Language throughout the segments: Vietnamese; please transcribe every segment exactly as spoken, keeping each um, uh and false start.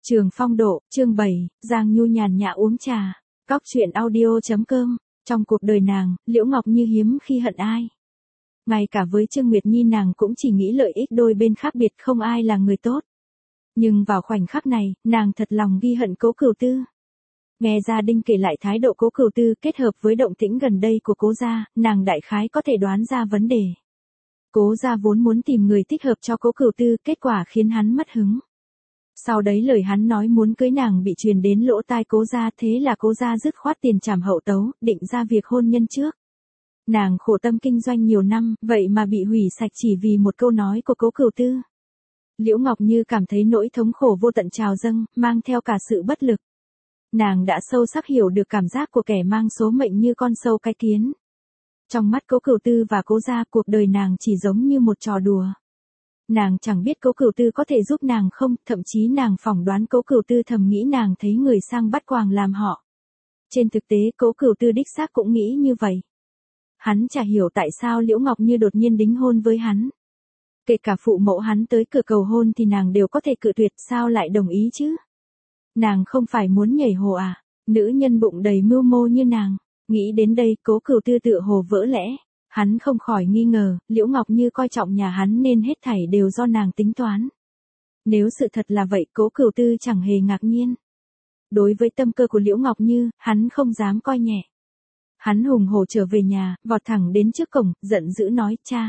Trường Phong Độ, chương bảy, Giang Nhu nhàn nhã uống trà. Cóc truyện audio.com. Trong cuộc đời nàng, Liễu Ngọc Như hiếm khi hận ai. Ngay cả với Trương Nguyệt Nhi nàng cũng chỉ nghĩ lợi ích đôi bên khác biệt, không ai là người tốt. Nhưng vào khoảnh khắc này, nàng thật lòng ghi hận Cố Cửu Tư. Nghe Gia Đinh kể lại thái độ Cố Cửu Tư kết hợp với động tĩnh gần đây của Cố gia, nàng đại khái có thể đoán ra vấn đề. Cố gia vốn muốn tìm người thích hợp cho Cố Cửu Tư, kết quả khiến hắn mất hứng. Sau đấy lời hắn nói muốn cưới nàng bị truyền đến lỗ tai Cố gia, thế là Cố gia dứt khoát tiền trảm hậu tấu, định ra việc hôn nhân trước. Nàng khổ tâm kinh doanh nhiều năm, vậy mà bị hủy sạch chỉ vì một câu nói của Cố Cửu Tư. Liễu Ngọc Như cảm thấy nỗi thống khổ vô tận trào dâng, mang theo cả sự bất lực. Nàng đã sâu sắc hiểu được cảm giác của kẻ mang số mệnh như con sâu cái kiến. Trong mắt Cố Cửu Tư và Cố gia, cuộc đời nàng chỉ giống như một trò đùa. Nàng chẳng biết Cố Cửu Tư có thể giúp nàng không, thậm chí nàng phỏng đoán Cố Cửu Tư thầm nghĩ nàng thấy người sang bắt quàng làm họ. Trên thực tế Cố Cửu Tư đích xác cũng nghĩ như vậy. Hắn chả hiểu tại sao Liễu Ngọc Như đột nhiên đính hôn với hắn. Kể cả phụ mẫu hắn tới cửa cầu hôn thì nàng đều có thể cự tuyệt, sao lại đồng ý chứ? Nàng không phải muốn nhảy hồ à? Nữ nhân bụng đầy mưu mô như nàng. Nghĩ đến đây Cố Cửu Tư tựa hồ vỡ lẽ. Hắn không khỏi nghi ngờ, Liễu Ngọc Như coi trọng nhà hắn nên hết thảy đều do nàng tính toán. Nếu sự thật là vậy Cố Cửu Tư chẳng hề ngạc nhiên. Đối với tâm cơ của Liễu Ngọc Như, hắn không dám coi nhẹ. Hắn hùng hổ trở về nhà, vọt thẳng đến trước cổng, giận dữ nói, cha.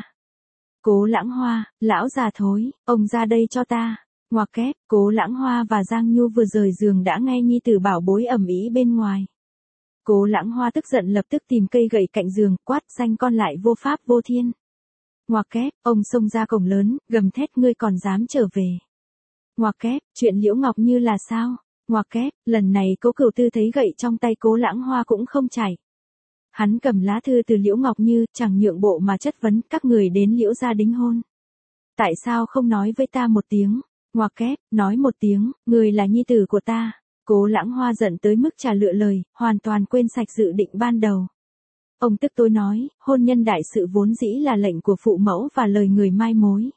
Cố Lãng Hoa, lão già thối, ông ra đây cho ta. Ngoặc kép, Cố Lãng Hoa và Giang Nhu vừa rời giường đã nghe nhi tử bảo bối ầm ĩ bên ngoài. Cố Lãng Hoa tức giận lập tức tìm cây gậy cạnh giường, quát danh con lại vô pháp vô thiên. Ngoặc kép, ông xông ra cổng lớn, gầm thét ngươi còn dám trở về. Ngoặc kép, chuyện Liễu Ngọc Như là sao? Ngoặc kép, lần này Cố Cửu Tư thấy gậy trong tay Cố Lãng Hoa cũng không chạy. Hắn cầm lá thư từ Liễu Ngọc Như, chẳng nhượng bộ mà chất vấn các người đến Liễu gia đính hôn. Tại sao không nói với ta một tiếng? Ngoặc kép, nói một tiếng, người là nhi tử của ta. Cố Lãng Hoa giận tới mức chả lựa lời, hoàn toàn quên sạch dự định ban đầu. Ông tức tối nói, hôn nhân đại sự vốn dĩ là lệnh của phụ mẫu và lời người mai mối.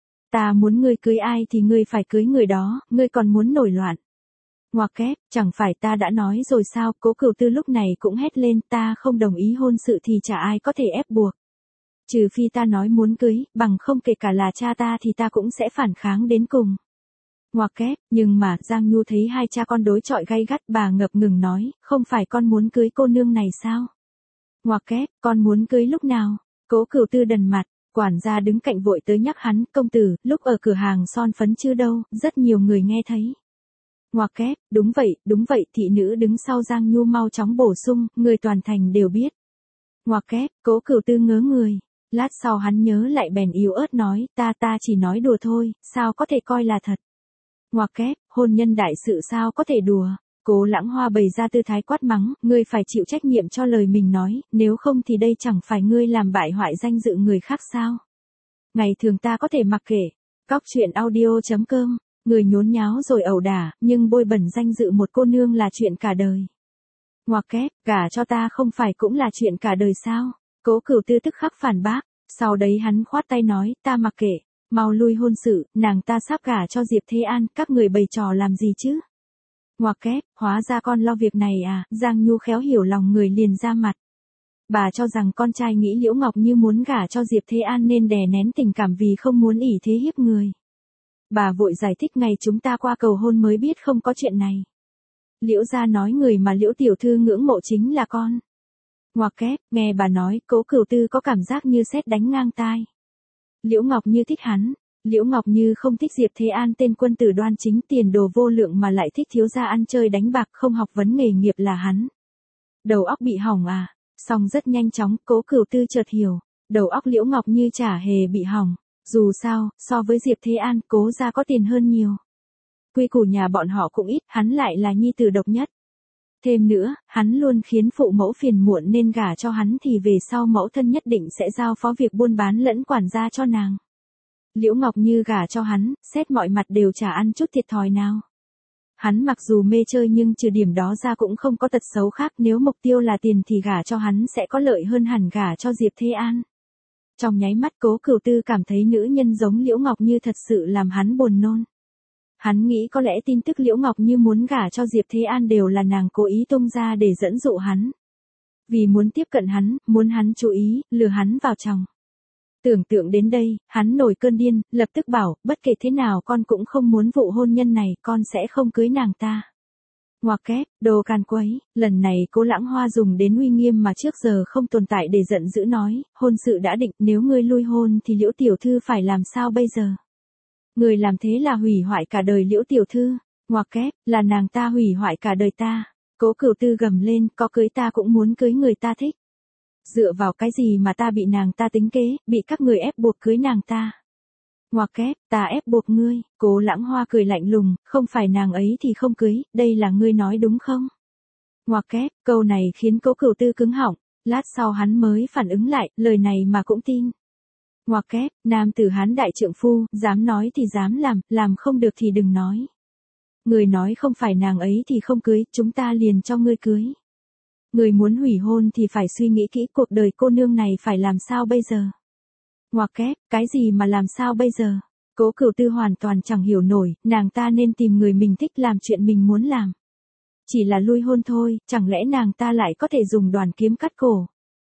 Ta muốn ngươi cưới ai thì ngươi phải cưới người đó, ngươi còn muốn nổi loạn. Ngoặc kép, chẳng phải ta đã nói rồi sao? Cố Cửu Tư lúc này cũng hét lên, ta không đồng ý hôn sự thì chả ai có thể ép buộc. Trừ phi ta nói muốn cưới, bằng không kể cả là cha ta thì ta cũng sẽ phản kháng đến cùng. Ngoặc kép, nhưng mà, Giang Nhu thấy hai cha con đối chọi gay gắt, bà ngập ngừng nói, không phải con muốn cưới cô nương này sao? Ngoặc kép, con muốn cưới lúc nào? Cố Cửu Tư đần mặt, quản gia đứng cạnh vội tới nhắc hắn, công tử, lúc ở cửa hàng son phấn chưa đâu, rất nhiều người nghe thấy. Ngoặc kép, đúng vậy, đúng vậy, thị nữ đứng sau Giang Nhu mau chóng bổ sung, người toàn thành đều biết. Ngoặc kép, Cố Cửu Tư ngớ người, lát sau hắn nhớ lại bèn yếu ớt nói, ta ta chỉ nói đùa thôi, sao có thể coi là thật. Ngoặc kép, hôn nhân đại sự sao có thể đùa. Cố Lãng Hoa bày ra tư thái quát mắng, ngươi phải chịu trách nhiệm cho lời mình nói, nếu không thì đây chẳng phải ngươi làm bại hoại danh dự người khác sao. Ngày thường ta có thể mặc kệ. Cóc truyện audio.com. Người nhốn nháo rồi ẩu đả, nhưng bôi bẩn danh dự một cô nương là chuyện cả đời. Ngoặc kép, gả cho ta không phải cũng là chuyện cả đời sao? Cố Cửu Tư tức khắc phản bác, sau đấy hắn khoát tay nói, ta mặc kệ, mau lui hôn sự, nàng ta sắp gả cho Diệp Thế An, các người bày trò làm gì chứ? Ngoặc kép, hóa ra con lo việc này à? Giang Nhu khéo hiểu lòng người liền ra mặt. Bà cho rằng con trai nghĩ Liễu Ngọc Như muốn gả cho Diệp Thế An nên đè nén tình cảm vì không muốn ỷ thế hiếp người. Bà vội giải thích ngày chúng ta qua cầu hôn mới biết không có chuyện này. Liễu gia nói người mà Liễu tiểu thư ngưỡng mộ chính là con. Ngoặc kép, nghe bà nói, Cố Cửu Tư có cảm giác như sét đánh ngang tai. Liễu Ngọc Như thích hắn, Liễu Ngọc Như không thích Diệp Thế An tên quân tử đoan chính tiền đồ vô lượng mà lại thích thiếu gia ăn chơi đánh bạc không học vấn nghề nghiệp là hắn. Đầu óc bị hỏng à? Xong rất nhanh chóng, Cố Cửu Tư chợt hiểu, đầu óc Liễu Ngọc Như chả hề bị hỏng. Dù sao, so với Diệp Thế An, Cố gia có tiền hơn nhiều. Quy củ nhà bọn họ cũng ít, hắn lại là nhi tử độc nhất. Thêm nữa, hắn luôn khiến phụ mẫu phiền muộn nên gả cho hắn thì về sau mẫu thân nhất định sẽ giao phó việc buôn bán lẫn quản gia cho nàng. Liễu Ngọc Như gả cho hắn, xét mọi mặt đều chả ăn chút thiệt thòi nào. Hắn mặc dù mê chơi nhưng trừ điểm đó ra cũng không có tật xấu khác, nếu mục tiêu là tiền thì gả cho hắn sẽ có lợi hơn hẳn gả cho Diệp Thế An. Trong nháy mắt Cố Cửu Tư cảm thấy nữ nhân giống Liễu Ngọc Như thật sự làm hắn buồn nôn. Hắn nghĩ có lẽ tin tức Liễu Ngọc Như muốn gả cho Diệp Thế An đều là nàng cố ý tung ra để dẫn dụ hắn. Vì muốn tiếp cận hắn, muốn hắn chú ý, lừa hắn vào chồng. Tưởng tượng đến đây, hắn nổi cơn điên, lập tức bảo, bất kể thế nào con cũng không muốn vụ hôn nhân này, con sẽ không cưới nàng ta. Ngoặc kép, đồ can quấy, lần này Cố Lãng Hoa dùng đến uy nghiêm mà trước giờ không tồn tại để giận dữ nói, hôn sự đã định, nếu ngươi lui hôn thì Liễu tiểu thư phải làm sao bây giờ? Người làm thế là hủy hoại cả đời Liễu tiểu thư, ngoặc kép, là nàng ta hủy hoại cả đời ta. Cố Cửu Tư gầm lên, có cưới ta cũng muốn cưới người ta thích. Dựa vào cái gì mà ta bị nàng ta tính kế, bị các người ép buộc cưới nàng ta. Ngoặc kép, ta ép buộc ngươi, Cố Lãng Hoa cười lạnh lùng, không phải nàng ấy thì không cưới, đây là ngươi nói đúng không? Ngoặc kép, câu này khiến Cố Cửu Tư cứng họng, lát sau hắn mới phản ứng lại, lời này mà cũng tin. Ngoặc kép, nam tử Hán đại trượng phu, dám nói thì dám làm, làm không được thì đừng nói. Người nói không phải nàng ấy thì không cưới, chúng ta liền cho ngươi cưới. Người muốn hủy hôn thì phải suy nghĩ kỹ cuộc đời cô nương này phải làm sao bây giờ. Ngoặc kép, cái gì mà làm sao bây giờ? Cố Cửu Tư hoàn toàn chẳng hiểu nổi, nàng ta nên tìm người mình thích làm chuyện mình muốn làm. Chỉ là lui hôn thôi, chẳng lẽ nàng ta lại có thể dùng đoàn kiếm cắt cổ?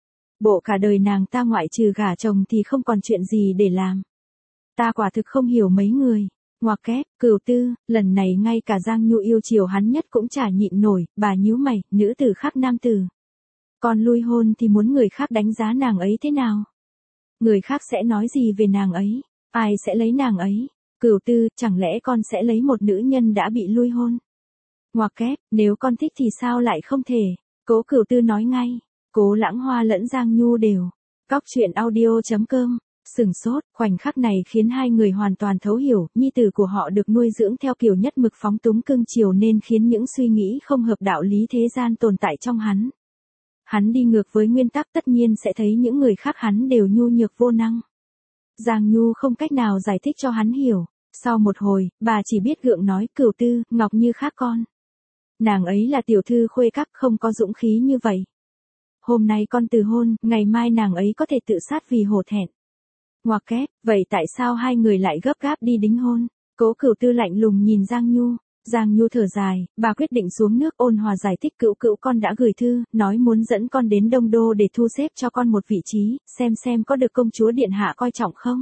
Bộ cả đời nàng ta ngoại trừ gả chồng thì không còn chuyện gì để làm. Ta quả thực không hiểu mấy người. Ngoặc kép, Cửu Tư, lần này ngay cả Giang Nhu yêu chiều hắn nhất cũng chả nhịn nổi, bà nhíu mày, nữ tử khác nam tử. Còn lui hôn thì muốn người khác đánh giá nàng ấy thế nào? Người khác sẽ nói gì về nàng ấy? Ai sẽ lấy nàng ấy? Cửu Tư, chẳng lẽ con sẽ lấy một nữ nhân đã bị lui hôn? Ngoặc kép, nếu con thích thì sao lại không thể? Cố Cửu Tư nói ngay. Cố Lãng Hoa lẫn Giang Nhu đều. Cóc truyện audio chấm com. Sừng sốt, khoảnh khắc này khiến hai người hoàn toàn thấu hiểu, nhi tử của họ được nuôi dưỡng theo kiểu nhất mực phóng túng cưng chiều nên khiến những suy nghĩ không hợp đạo lý thế gian tồn tại trong hắn. Hắn đi ngược với nguyên tắc tất nhiên sẽ thấy những người khác hắn đều nhu nhược vô năng. Giang Nhu không cách nào giải thích cho hắn hiểu. Sau một hồi, bà chỉ biết gượng nói, Cửu Tư, Ngọc Như khác con. Nàng ấy là tiểu thư khuê các, không có dũng khí như vậy. Hôm nay con từ hôn, ngày mai nàng ấy có thể tự sát vì hổ thẹn. Ngoặc kép, vậy tại sao hai người lại gấp gáp đi đính hôn? Cố Cửu Tư lạnh lùng nhìn Giang Nhu. Giang Nhu thở dài, bà quyết định xuống nước ôn hòa giải thích Cửu Cửu con đã gửi thư, nói muốn dẫn con đến Đông Đô để thu xếp cho con một vị trí, xem xem có được công chúa điện hạ coi trọng không.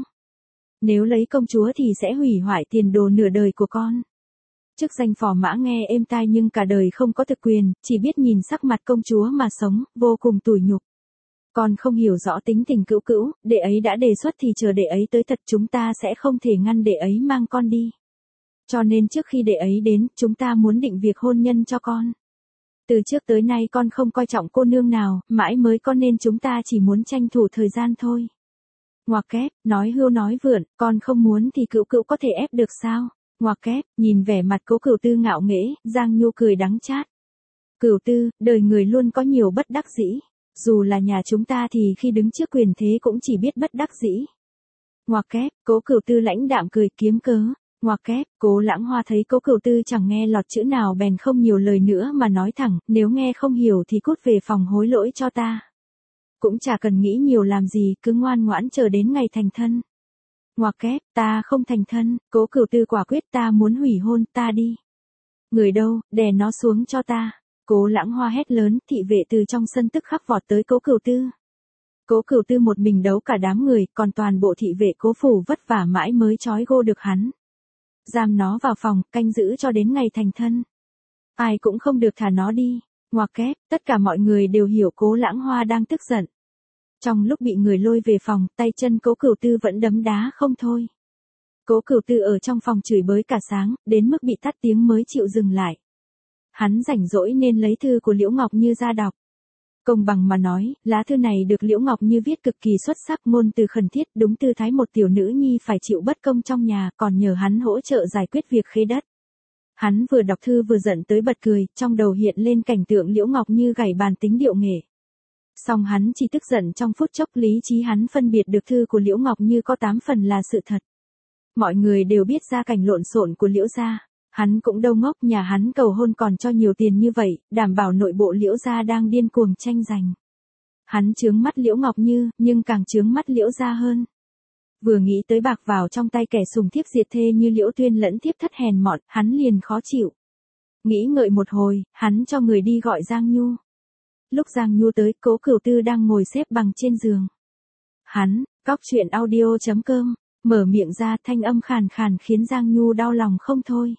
Nếu lấy công chúa thì sẽ hủy hoại tiền đồ nửa đời của con. Chức danh phò mã nghe êm tai nhưng cả đời không có thực quyền, chỉ biết nhìn sắc mặt công chúa mà sống, vô cùng tủi nhục. Con không hiểu rõ tính tình Cửu Cửu, đệ ấy đã đề xuất thì chờ đệ ấy tới thật, chúng ta sẽ không thể ngăn đệ ấy mang con đi. Cho nên trước khi đệ ấy đến, chúng ta muốn định việc hôn nhân cho con. Từ trước tới nay con không coi trọng cô nương nào, mãi mới có nên chúng ta chỉ muốn tranh thủ thời gian thôi. Ngoặc kép, nói hưu nói vượn, con không muốn thì Cửu Cửu có thể ép được sao? Ngoặc kép, nhìn vẻ mặt Cố Cửu Tư ngạo nghễ, Giang Nhu cười đắng chát. Cửu Tư, đời người luôn có nhiều bất đắc dĩ. Dù là nhà chúng ta thì khi đứng trước quyền thế cũng chỉ biết bất đắc dĩ. Ngoặc kép, Cố Cửu Tư lãnh đạm cười kiếm cớ. Ngoặc kép, Cố Lãng Hoa thấy Cố Cửu Tư chẳng nghe lọt chữ nào bèn không nhiều lời nữa mà nói thẳng, nếu nghe không hiểu thì cút về phòng hối lỗi cho ta. Cũng chả cần nghĩ nhiều làm gì, cứ ngoan ngoãn chờ đến ngày thành thân. Ngoặc kép, ta không thành thân, Cố Cửu Tư quả quyết, ta muốn hủy hôn, ta đi. Người đâu, đè nó xuống cho ta. Cố Lãng Hoa hét lớn, thị vệ từ trong sân tức khắc vọt tới Cố Cửu Tư. Cố Cửu Tư một mình đấu cả đám người, còn toàn bộ thị vệ Cố phủ vất vả mãi mới trói gô được hắn. Giam nó vào phòng, canh giữ cho đến ngày thành thân. Ai cũng không được thả nó đi. Ngoặc kép, tất cả mọi người đều hiểu Cố Lãng Hoa đang tức giận. Trong lúc bị người lôi về phòng, tay chân Cố Cửu Tư vẫn đấm đá không thôi. Cố Cửu Tư ở trong phòng chửi bới cả sáng, đến mức bị tắt tiếng mới chịu dừng lại. Hắn rảnh rỗi nên lấy thư của Liễu Ngọc Như ra đọc. Công bằng mà nói, lá thư này được Liễu Ngọc Như viết cực kỳ xuất sắc, ngôn từ khẩn thiết, đúng tư thái một tiểu nữ nhi phải chịu bất công trong nhà, còn nhờ hắn hỗ trợ giải quyết việc khế đất. Hắn vừa đọc thư vừa giận tới bật cười, trong đầu hiện lên cảnh tượng Liễu Ngọc Như gảy bàn tính điệu nghệ. Song hắn chỉ tức giận trong phút chốc, lý trí hắn phân biệt được thư của Liễu Ngọc Như có tám phần là sự thật. Mọi người đều biết gia cảnh lộn xộn của Liễu gia. Hắn cũng đâu ngốc, nhà hắn cầu hôn còn cho nhiều tiền như vậy, đảm bảo nội bộ Liễu gia đang điên cuồng tranh giành. Hắn chướng mắt Liễu Ngọc Như, nhưng càng chướng mắt Liễu gia hơn. Vừa nghĩ tới bạc vào trong tay kẻ sùng thiếp diệt thê như Liễu Tuyên lẫn thiếp thất hèn mọn, hắn liền khó chịu. Nghĩ ngợi một hồi, hắn cho người đi gọi Giang Nhu. Lúc Giang Nhu tới, Cố Cửu Tư đang ngồi xếp bằng trên giường. Hắn, cóc truyện audio chấm com, mở miệng ra, thanh âm khàn khàn khiến Giang Nhu đau lòng không thôi.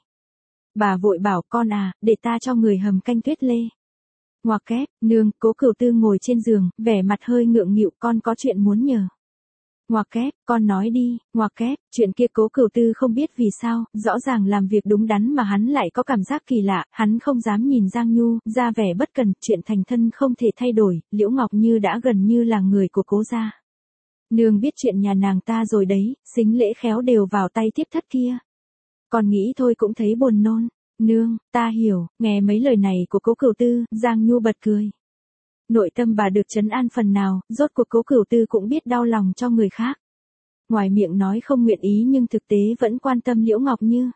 Bà vội bảo, con à, để ta cho người hầm canh tuyết lê. Ngoặc kép, nương. Cố Cửu Tư ngồi trên giường, vẻ mặt hơi ngượng nghịu, con có chuyện muốn nhờ. Ngoặc kép, con nói đi. Ngoặc kép, chuyện kia Cố Cửu Tư không biết vì sao, rõ ràng làm việc đúng đắn mà hắn lại có cảm giác kỳ lạ, hắn không dám nhìn Giang Nhu, ra vẻ bất cần, chuyện thành thân không thể thay đổi, Liễu Ngọc Như đã gần như là người của Cố gia. Nương biết chuyện nhà nàng ta rồi đấy, sính lễ khéo đều vào tay thiếp thất kia. Con nghĩ thôi cũng thấy buồn nôn. Nương, ta hiểu. Nghe mấy lời này của Cố Cửu Tư, Giang Nhu bật cười. Nội tâm bà được trấn an phần nào, rốt cuộc Cố Cửu Tư cũng biết đau lòng cho người khác. Ngoài miệng nói không nguyện ý nhưng thực tế vẫn quan tâm Liễu Ngọc Như.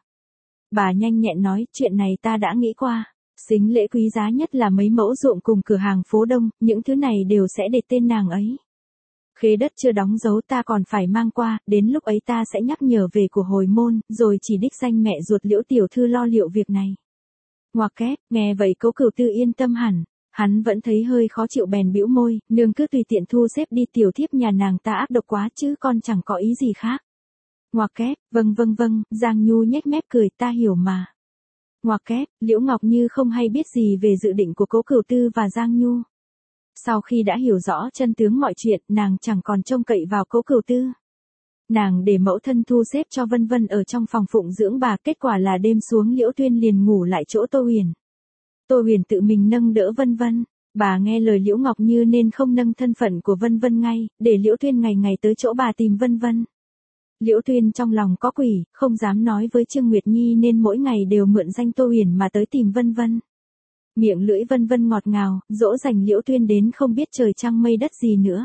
Bà nhanh nhẹn nói, chuyện này ta đã nghĩ qua. Sính lễ quý giá nhất là mấy mẫu ruộng cùng cửa hàng phố Đông, những thứ này đều sẽ để tên nàng ấy. Khế đất chưa đóng dấu ta còn phải mang qua, đến lúc ấy ta sẽ nhắc nhở về của hồi môn, rồi chỉ đích danh mẹ ruột Liễu tiểu thư lo liệu việc này. Ngoặc kép, nghe vậy Cố Cửu Tư yên tâm hẳn, hắn vẫn thấy hơi khó chịu bèn bĩu môi, nương cứ tùy tiện thu xếp đi, tiểu thiếp nhà nàng ta ác độc quá chứ con chẳng có ý gì khác. Ngoặc kép, vâng vâng vâng, Giang Nhu nhếch mép cười, ta hiểu mà. Ngoặc kép, Liễu Ngọc Như không hay biết gì về dự định của Cố Cửu Tư và Giang Nhu. Sau khi đã hiểu rõ chân tướng mọi chuyện, nàng chẳng còn trông cậy vào Cố Cửu Tư. Nàng để mẫu thân thu xếp cho Vân Vân ở trong phòng phụng dưỡng bà, kết quả là đêm xuống Liễu Tuyên liền ngủ lại chỗ Tô Huyền. Tô Huyền tự mình nâng đỡ Vân Vân, bà nghe lời Liễu Ngọc Như nên không nâng thân phận của Vân Vân ngay, để Liễu Tuyên ngày ngày tới chỗ bà tìm Vân Vân. Liễu Tuyên trong lòng có quỷ, không dám nói với Trương Nguyệt Nhi nên mỗi ngày đều mượn danh Tô Huyền mà tới tìm Vân Vân. Miệng lưỡi Vân Vân ngọt ngào, dỗ dành Liễu Tuyên đến không biết trời trăng mây đất gì nữa.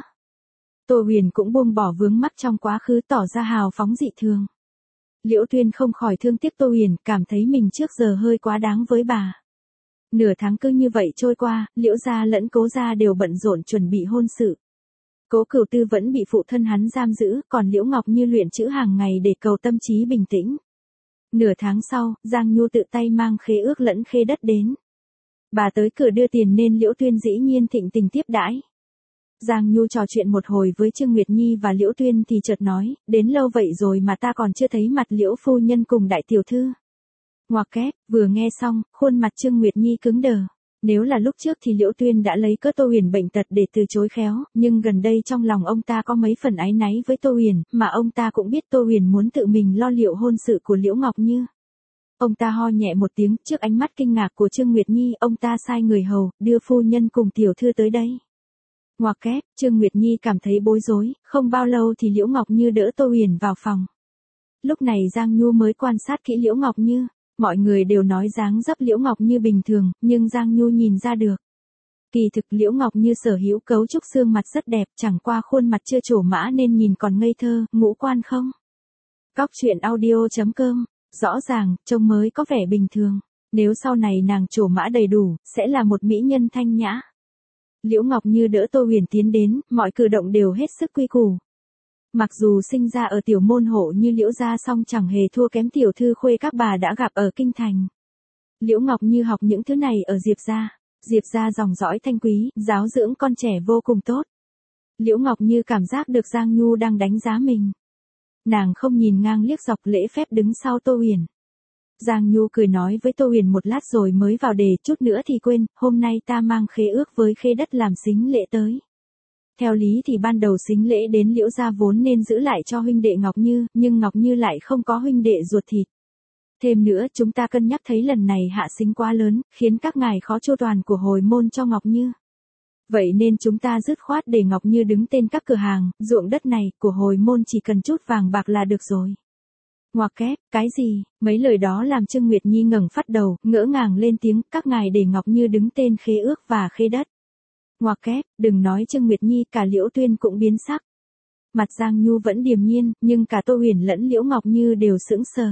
Tô Huyền cũng buông bỏ vướng mắc trong quá khứ, tỏ ra hào phóng dị thường. Liễu Tuyên không khỏi thương tiếc Tô Huyền, cảm thấy mình trước giờ hơi quá đáng với bà. Nửa tháng cứ như vậy trôi qua, Liễu gia lẫn Cố gia đều bận rộn chuẩn bị hôn sự. Cố Cửu Tư vẫn bị phụ thân hắn giam giữ, còn Liễu Ngọc Như luyện chữ hàng ngày để cầu tâm trí bình tĩnh. Nửa tháng sau, Giang Nhu tự tay mang khế ước lẫn khế đất đến. Bà tới cửa đưa tiền nên Liễu Tuyên dĩ nhiên thịnh tình tiếp đãi. Giang Nhu trò chuyện một hồi với Trương Nguyệt Nhi và Liễu Tuyên thì chợt nói, đến lâu vậy rồi mà ta còn chưa thấy mặt Liễu phu nhân cùng đại tiểu thư. Ngoặc kép, vừa nghe xong, khuôn mặt Trương Nguyệt Nhi cứng đờ. Nếu là lúc trước thì Liễu Tuyên đã lấy cớ Tô Huyền bệnh tật để từ chối khéo, nhưng gần đây trong lòng ông ta có mấy phần áy náy với Tô Huyền, mà ông ta cũng biết Tô Huyền muốn tự mình lo liệu hôn sự của Liễu Ngọc Như. Ông ta ho nhẹ một tiếng, trước ánh mắt kinh ngạc của Trương Nguyệt Nhi, ông ta sai người hầu, đưa phu nhân cùng tiểu thư tới đây. Ngoặc kép, Trương Nguyệt Nhi cảm thấy bối rối, không bao lâu thì Liễu Ngọc Như đỡ Tô Huyền vào phòng. Lúc này Giang Nhu mới quan sát kỹ Liễu Ngọc Như, mọi người đều nói dáng dấp Liễu Ngọc Như bình thường, nhưng Giang Nhu nhìn ra được. Kỳ thực Liễu Ngọc Như sở hữu cấu trúc xương mặt rất đẹp, chẳng qua khuôn mặt chưa trổ mã nên nhìn còn ngây thơ, ngũ quan không. Cóc truyện audio chấm com. Rõ ràng, trông mới có vẻ bình thường. Nếu sau này nàng trổ mã đầy đủ, sẽ là một mỹ nhân thanh nhã. Liễu Ngọc Như đỡ Tô Huyền tiến đến, mọi cử động đều hết sức quy củ. Mặc dù sinh ra ở tiểu môn hộ như Liễu gia song chẳng hề thua kém tiểu thư khuê các bà đã gặp ở kinh thành. Liễu Ngọc Như học những thứ này ở Diệp gia. Diệp gia dòng dõi thanh quý, giáo dưỡng con trẻ vô cùng tốt. Liễu Ngọc Như cảm giác được Giang Nhu đang đánh giá mình. Nàng không nhìn ngang liếc dọc, lễ phép đứng sau Tô Huyền. Giang Nhu cười nói với Tô Huyền một lát rồi mới vào đề, chút nữa thì quên, hôm nay ta mang khế ước với khế đất làm sính lễ tới. Theo lý thì ban đầu sính lễ đến Liễu gia vốn nên giữ lại cho huynh đệ Ngọc Như, nhưng Ngọc Như lại không có huynh đệ ruột thịt. Thêm nữa chúng ta cân nhắc thấy lần này hạ sính quá lớn, khiến các ngài khó chu toàn của hồi môn cho Ngọc Như. Vậy nên chúng ta dứt khoát để Ngọc Như đứng tên các cửa hàng, ruộng đất này, của hồi môn chỉ cần chút vàng bạc là được rồi. Ngoặc kép, cái gì, mấy lời đó làm Trương Nguyệt Nhi ngẩng phát đầu, ngỡ ngàng lên tiếng, các ngài để Ngọc Như đứng tên khế ước và khế đất. Ngoặc kép, đừng nói Trương Nguyệt Nhi, cả Liễu Tuyên cũng biến sắc. Mặt Giang Nhu vẫn điềm nhiên, nhưng cả Tô Huyền lẫn Liễu Ngọc Như đều sững sờ.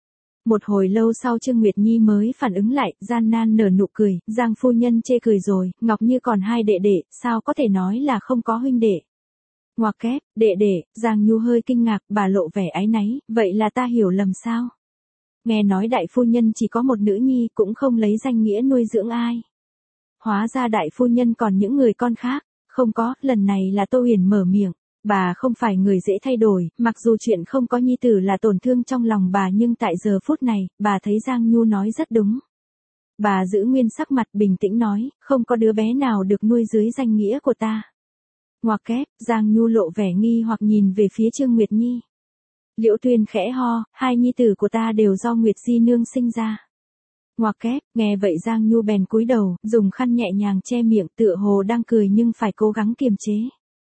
Một hồi lâu sau Trương Nguyệt Nhi mới phản ứng lại, gian nan nở nụ cười, Giang phu nhân chê cười rồi, Ngọc Như còn hai đệ đệ, sao có thể nói là không có huynh đệ. Ngoặc kép, đệ đệ, Giang Nhu hơi kinh ngạc, bà lộ vẻ áy náy, vậy là ta hiểu lầm sao? Nghe nói đại phu nhân chỉ có một nữ nhi cũng không lấy danh nghĩa nuôi dưỡng ai. Hóa ra đại phu nhân còn những người con khác, không có, lần này là Tô Huyền mở miệng. Bà không phải người dễ thay đổi, mặc dù chuyện không có nhi tử là tổn thương trong lòng bà nhưng tại giờ phút này, bà thấy Giang Nhu nói rất đúng. Bà giữ nguyên sắc mặt bình tĩnh nói, không có đứa bé nào được nuôi dưới danh nghĩa của ta. Ngoặc kép, Giang Nhu lộ vẻ nghi hoặc nhìn về phía Trương Nguyệt Nhi. Liễu Tuyên khẽ ho, hai nhi tử của ta đều do Nguyệt Di nương sinh ra. Ngoặc kép, nghe vậy Giang Nhu bèn cúi đầu, dùng khăn nhẹ nhàng che miệng tựa hồ đang cười nhưng phải cố gắng kiềm chế.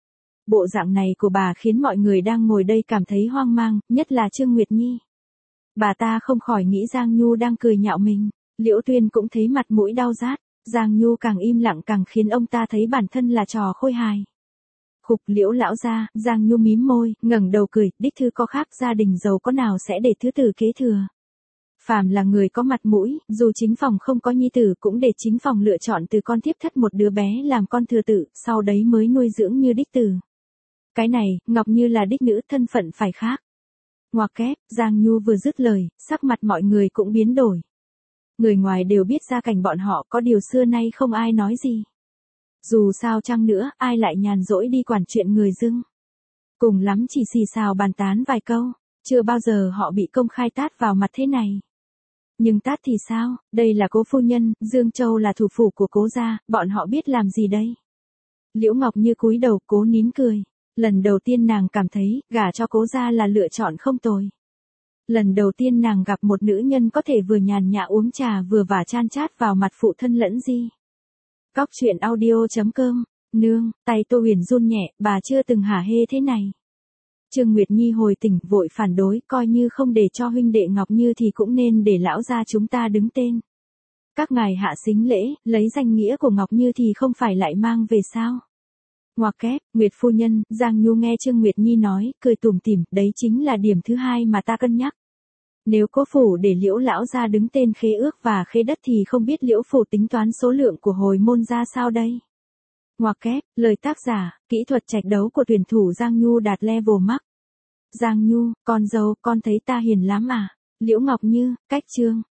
Bộ dạng này của bà khiến mọi người đang ngồi đây cảm thấy hoang mang, nhất là Trương Nguyệt Nhi. Bà ta không khỏi nghĩ Giang Nhu đang cười nhạo mình. Liễu Tuyên cũng thấy mặt mũi đau rát, Giang Nhu càng im lặng càng khiến ông ta thấy bản thân là trò khôi hài. Khục Liễu lão gia, Giang Nhu mím môi, ngẩng đầu cười, đích thư có khác, gia đình giàu có nào sẽ để thứ tử kế thừa. Phàm là người có mặt mũi, dù chính phòng không có nhi tử cũng để chính phòng lựa chọn từ con thiếp thất một đứa bé làm con thừa tử, sau đấy mới nuôi dưỡng như đích tử. Cái này, Ngọc Như là đích nữ, thân phận phải khác. Ngoặc kép, Giang Nhu vừa dứt lời, sắc mặt mọi người cũng biến đổi. Người ngoài đều biết gia cảnh bọn họ, có điều xưa nay không ai nói gì. Dù sao chăng nữa, ai lại nhàn rỗi đi quản chuyện người dưng. Cùng lắm chỉ xì xào bàn tán vài câu, chưa bao giờ họ bị công khai tát vào mặt thế này. Nhưng tát thì sao, đây là Cố phu nhân, Dương Châu là thủ phủ của Cố gia, bọn họ biết làm gì đây? Liễu Ngọc Như cúi đầu, cố nín cười. Lần đầu tiên nàng cảm thấy, gả cho Cố gia là lựa chọn không tồi. Lần đầu tiên nàng gặp một nữ nhân có thể vừa nhàn nhã uống trà vừa vả chan chát vào mặt phụ thân lẫn di. Cóc truyện audio chấm com, nương, tay Tô Huyền run nhẹ, bà chưa từng hả hê thế này. Trương Nguyệt Nhi hồi tỉnh, vội phản đối, coi như không để cho huynh đệ Ngọc Như thì cũng nên để lão gia chúng ta đứng tên. Các ngài hạ sính lễ, lấy danh nghĩa của Ngọc Như thì không phải lại mang về sao? Ngoặc kép, Nguyệt phu nhân, Giang Nhu nghe Trương Nguyệt Nhi nói, cười tủm tỉm, đấy chính là điểm thứ hai mà ta cân nhắc. Nếu Cố phủ để Liễu lão gia đứng tên khế ước và khế đất thì không biết Liễu phủ tính toán số lượng của hồi môn ra sao đây? Ngoặc kép, lời tác giả, kỹ thuật trạch đấu của tuyển thủ Giang Nhu đạt level max. Giang Nhu, con dâu, con thấy ta hiền lắm à? Liễu Ngọc Như, cách chương.